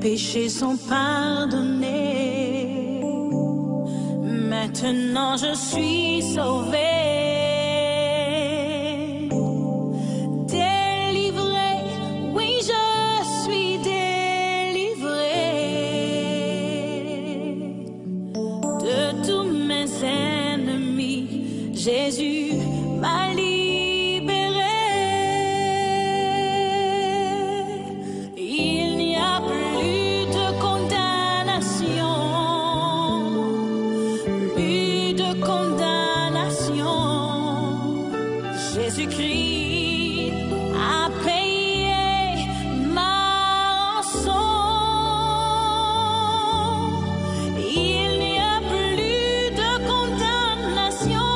péchés sont pardonnés. Maintenant je suis sauvée. Jésus m'a libéré. Il n'y a plus de condamnation, plus de condamnation. Jésus-Christ a payé ma rançon. Il n'y a plus de condamnation.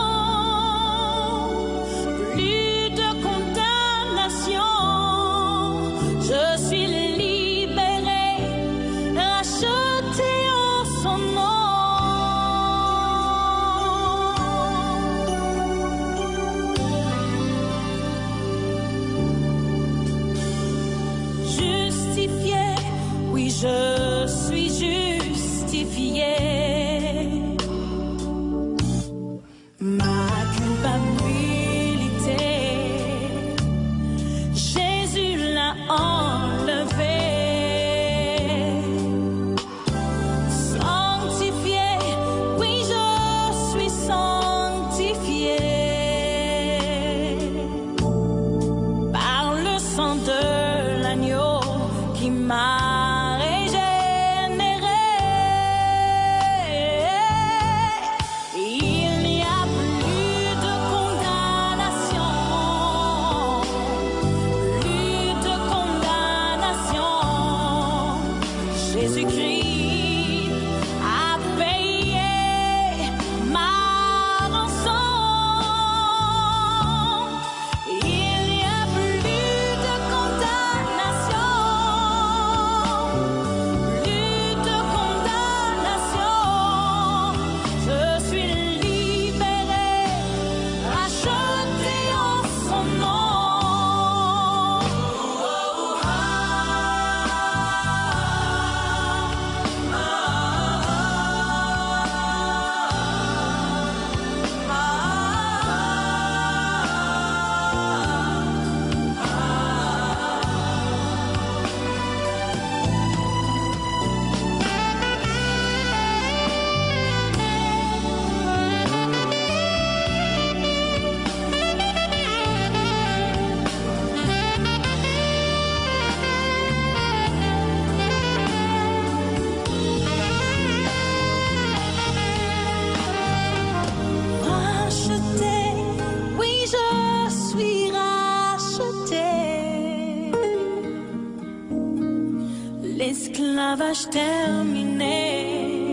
Je suis justifiée. Ma culpabilité, Jésus l'a enlevée. Sanctifiée, oui, je suis sanctifiée par le sang de l'agneau qui m'a Jésus-Christ a payé ma rançon. Il n'y a plus de condamnation, plus de condamnation. Je suis libérée, rachetée en son nom. L'esclavage terminé.